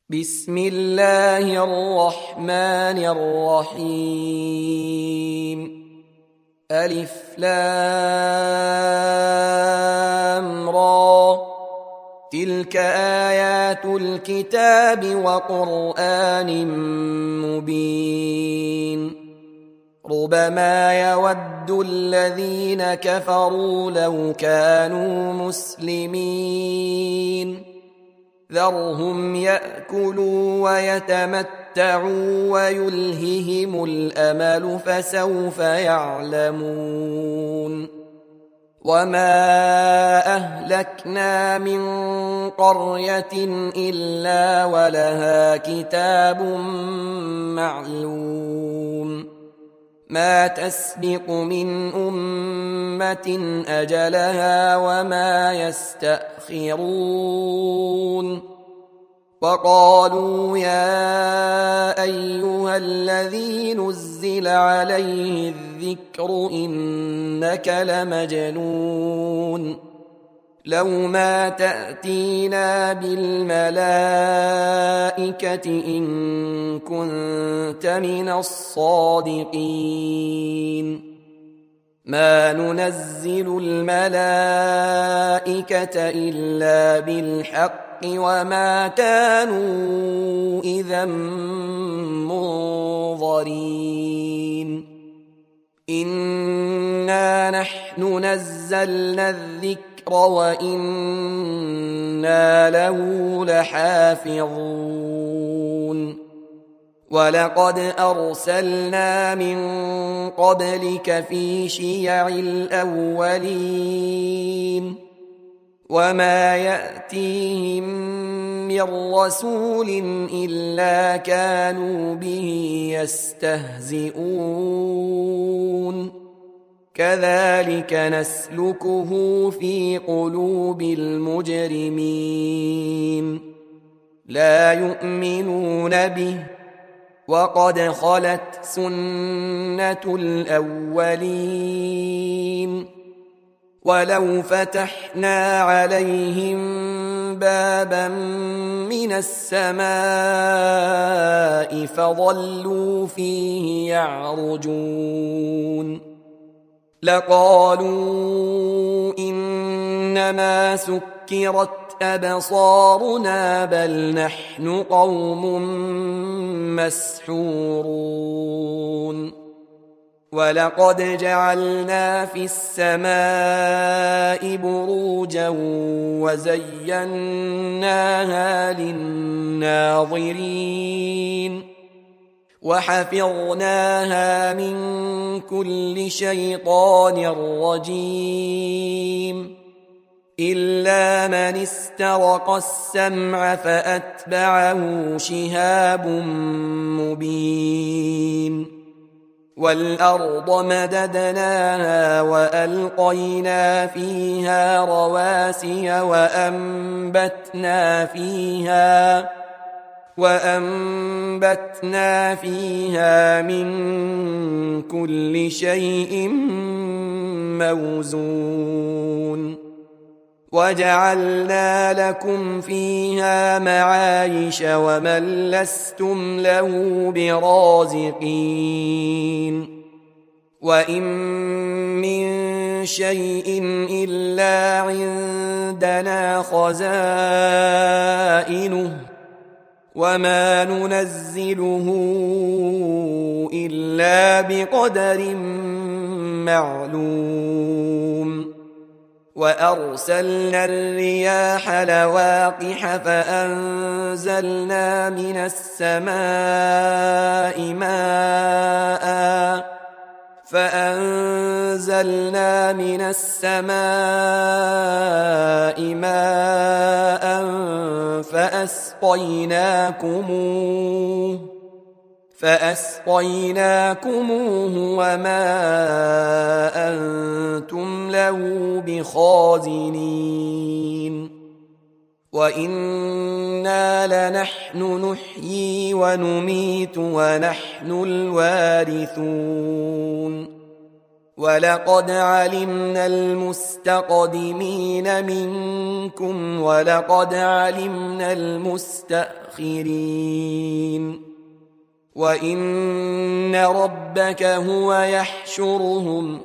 بسم الله الرحمن الرحيم. ألف لام را، تلك آيات الكتاب وقرآن مبين. ربما يود الذين كفروا لو كانوا مسلمين. ذرهم يأكلوا ويتمتعوا ويلههم الأمل فسوف يعلمون. وما أهلكنا من قرية إلا ولها كتاب معلوم. ما تسبق من أمة أجلها وما يستأخرون. وقالوا يا أيها الذي نزل عليه الذكر إنك لمجنون. لو ما تأتينا بالملائكة إن كنت من الصادقين. ما ننزل الملائكة إلا بالحق وما كانوا إذا منظرين. إنا نحن نزلنا الذكر وإنا له لحافظون. ولقد أرسلنا من قبلك في شيع الأولين. وما يأتيهم من رسول إلا كانوا به يستهزئون. كذلك نسلكه في قلوب المجرمين. لا يؤمنون به وقد خلت سنة الأولين. ولو فتحنا عليهم بابا من السماء فظلوا فيه يعرجون لقالوا إنما سكرت أبصارنا بل نحن قوم مسحورون. ولقد جعلنا في السماء بروجا وزيناها للناظرين وحفظناها من كل شيطان رجيم إلا من استرق السمع فأتبعه شهاب مبين. والأرض مددناها وألقينا فيها رواسي وأنبتنا فيها من كل شيء موزون. وجعلنا لكم فيها معايش ومن لستم له برازقين. وإن من شيء إلا عندنا خزائنه وما ننزله إلا بقدر معلوم. وأرسلنا الرياح لواقح فأنزلنا من السماء ماء فأسقيناكموه وما أنتم له بخازنين. وإنا لنحن نحيي ونميت ونحن الوارثون. ولقد علمنا المستقدمين منكم ولقد علمنا المستأخرين وإن ربك هو يحشرهم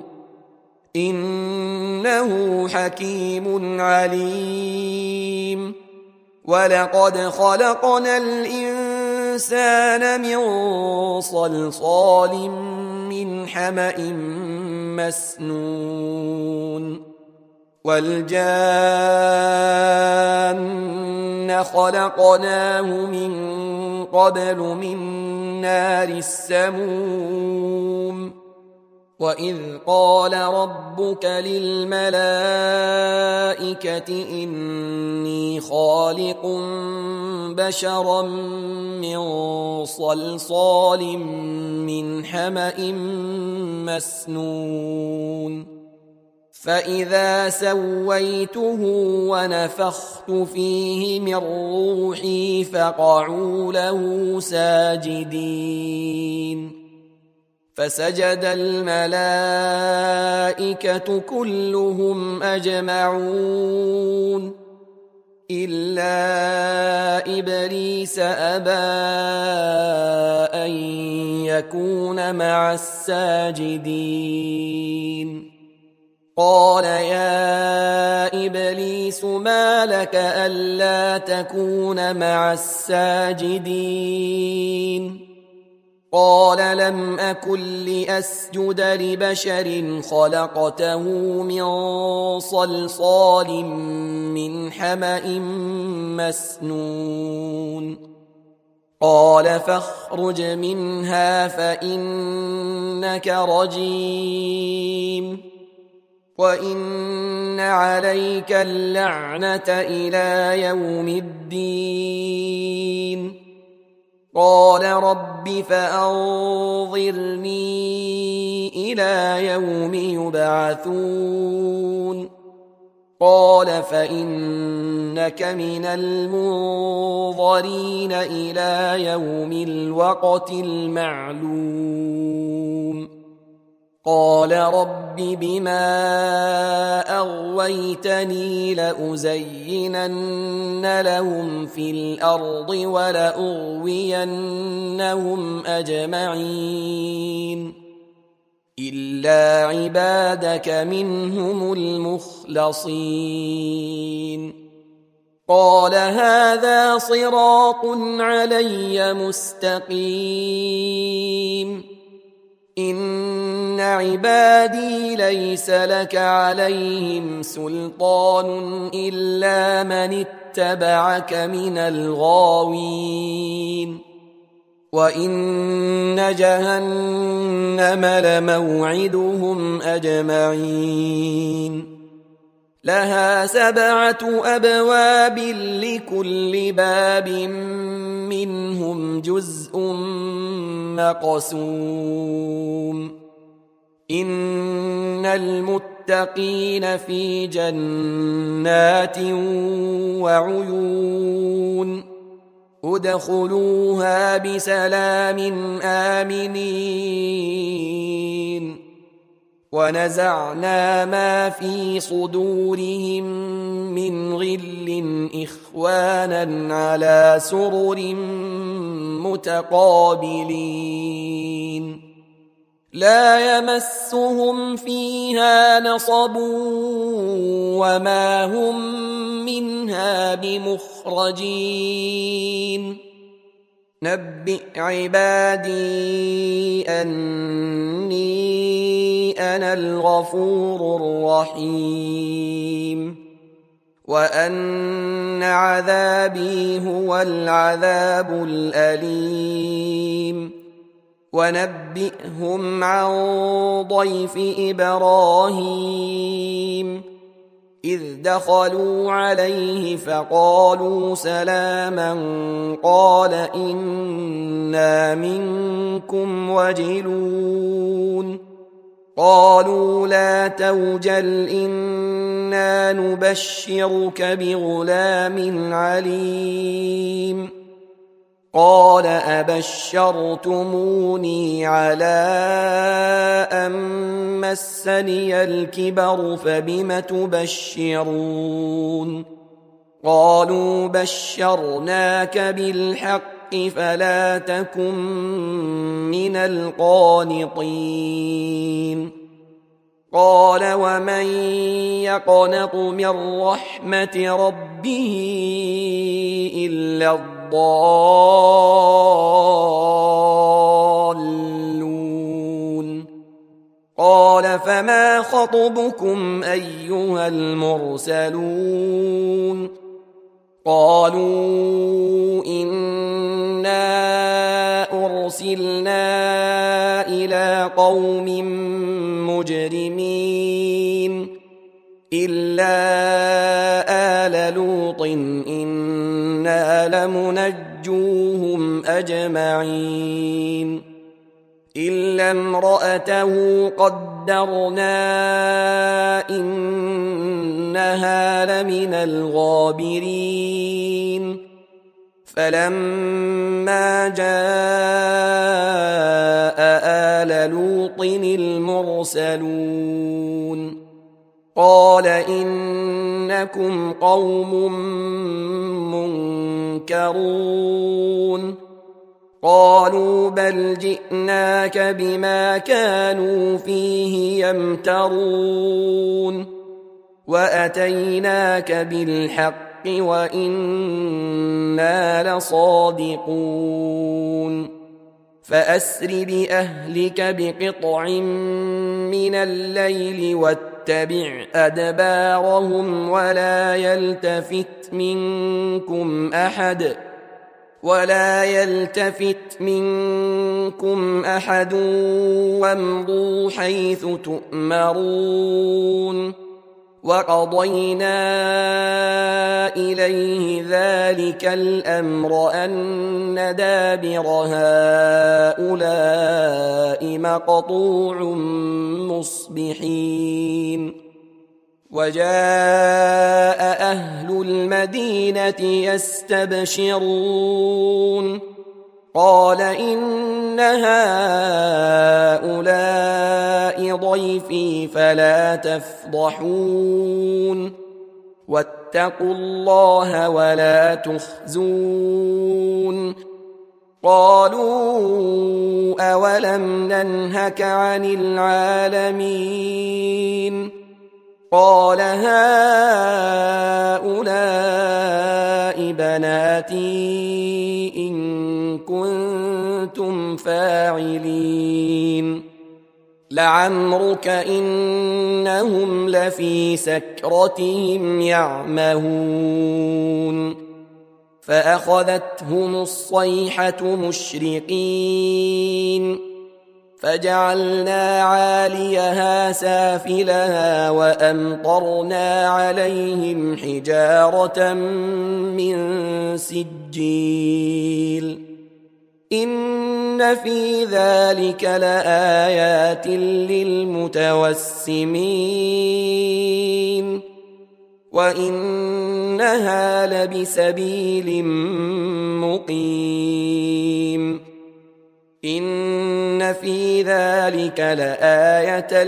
إنه حكيم عليم ولقد خلقنا الإنسان من صلصال من حمأ مسنون والجان خلقناه من قبل من نار السموم وإذ قال ربك للملائكة إني خالق بشرا من صلصال من حمأ مسنون فإذا سويته ونفخت فيه من روحي فقعوا له ساجدين فسجد الملائكة كلهم أجمعون إلا إبليس أبى أن يكون مع الساجدين قال يا إبليس ما لك ألا تكون مع الساجدين قال لم أكن لأسجد لبشر خلقته من صلصال من حمأ مسنون قال فاخرج منها فإنك رجيم وإن عليك اللعنة إلى يوم الدين قال رب فأنظرني إلى يوم يبعثون قال فإنك من المنظرين إلى يوم الوقت المعلوم قال رب بما أغويتني لأزينن لهم في الأرض ولأغوينهم أجمعين إلا عبادك منهم المخلصين قال هذا صراط علي مستقيم إن عبادي ليس لك عليهم سلطان إلا من اتبعك من الغاوين وإن جهنم لموعدهم أجمعين لها 7 أبواب لكل باب منهم جزء مقسوم إن المتقين في جنات وعيون ادخلوها بسلام آمنين ونزعنا ما في صدورهم من غل إخوانا على سرر متقابلين لا يمسهم فيها نصب وما هم منها بمخرجين نبئ عبادي أني أنا الغفور الرحيم وأن عذابي هو العذاب الأليم ونبئهم عن ضيف إبراهيم إذ دخلوا عليه فقالوا سلاما قال إنا منكم وجلون قالوا لا توجل إنا نبشرك بغلام عليم قال أبشرتموني على أن مسني الكبر فبم تبشرون قالوا بشرناك بالحق فلا تكن من القانطين قال ومن يقنط من رحمة ربه إلا الضالون قال فما خطبكم أيها المرسلون قالوا إنا أرسلنا إلى قوم مجرمين إلا آل لوط إنا لمنجوهم أجمعين إلا امرأته قدرنا إنها لمن الغابرين فلما جاء آل لوط المرسلون قال إنكم قوم منكرون قالوا بل جئناك بما كانوا فيه يمترون وأتيناك بالحق وإنا لصادقون فأسر بأهلك بقطع من الليل واتبع أدبارهم ولا يلتفت منكم أحد وامضوا حيث تؤمرون وقضينا إليه ذلك الأمر أن دابر هؤلاء مقطوع مصبحين وجاء أهل المدينة يستبشرون قال إن هؤلاء ضيفي فلا تفضحون واتقوا الله ولا تخزون قالوا أولم ننهك عن العالمين قال هؤلاء بناتي إن كنتم فاعلين لعمرك إنهم لفي سكرتهم يعمهون فأخذتهم الصيحة مشرقين فجعلنا عاليها سافلها وأمطرنا عليهم حجارة من سجيل إن في ذلك لآيات للمتوسمين وإنها لبسبيل مقيم إن في ذلك لآية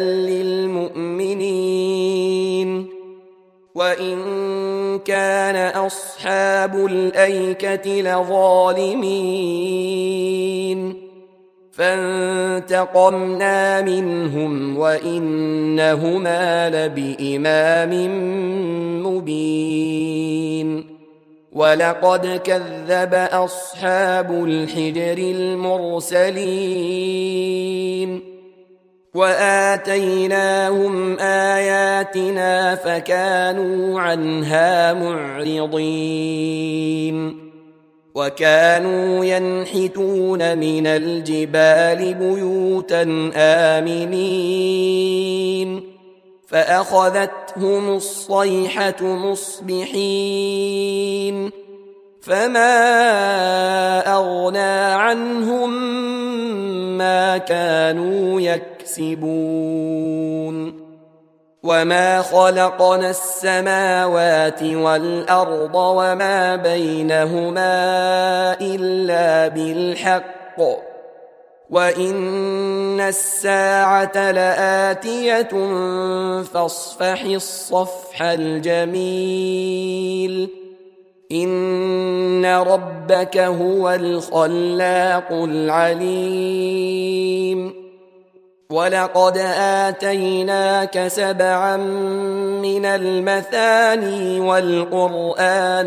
للمؤمنين وإن كان أصحاب الأيكة لظالمين فانتقمنا منهم وإنهما لبإمام مبين ولقد كذب أصحاب الحجر المرسلين وآتيناهم آياتنا فكانوا عنها معرضين وكانوا ينحتون من الجبال بيوتا آمنين فأخذتهم الصيحة مصبحين فما أغنى عنهم ما كانوا يكسبون وما خلقنا السماوات والأرض وما بينهما إلا بالحق وإن الساعة لآتية فاصفح الصفح الجميل إن ربك هو الخلاق العليم ولقد آتيناك 7 من المثاني والقرآن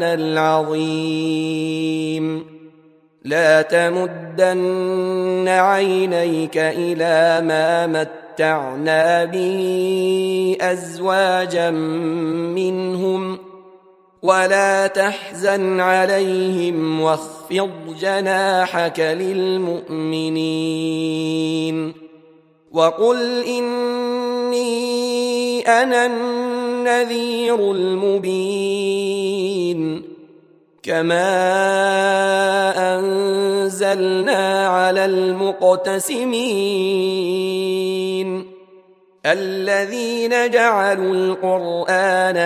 العظيم لا تمدن عينيك إلى ما متعنا به أزواجا منهم ولا تحزن عليهم واخفض جناحك للمؤمنين وقل إني أنا النذير المبين كما أنزلنا على المقتسمين الذين جعلوا القرآن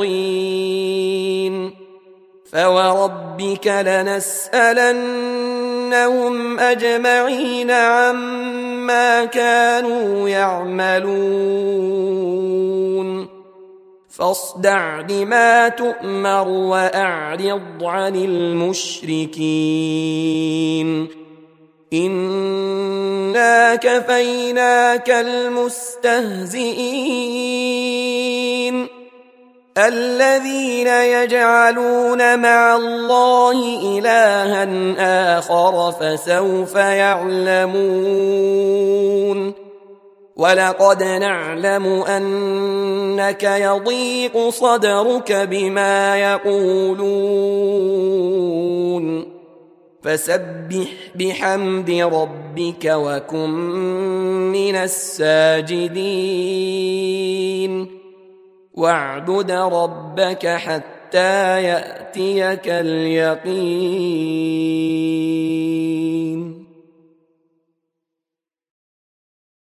عضين فوربك لنسألنهم أجمعين عما كانوا يعملون فاصدع بما تؤمر وأعرض عن المشركين إنا كفيناك المستهزئين الذين يجعلون مع الله إلها آخر فسوف يعلمون ولقد نعلم أنك يضيق صدرك بما يقولون فسبح بحمد ربك وكن من الساجدين واعبد ربك حتى يأتيك اليقين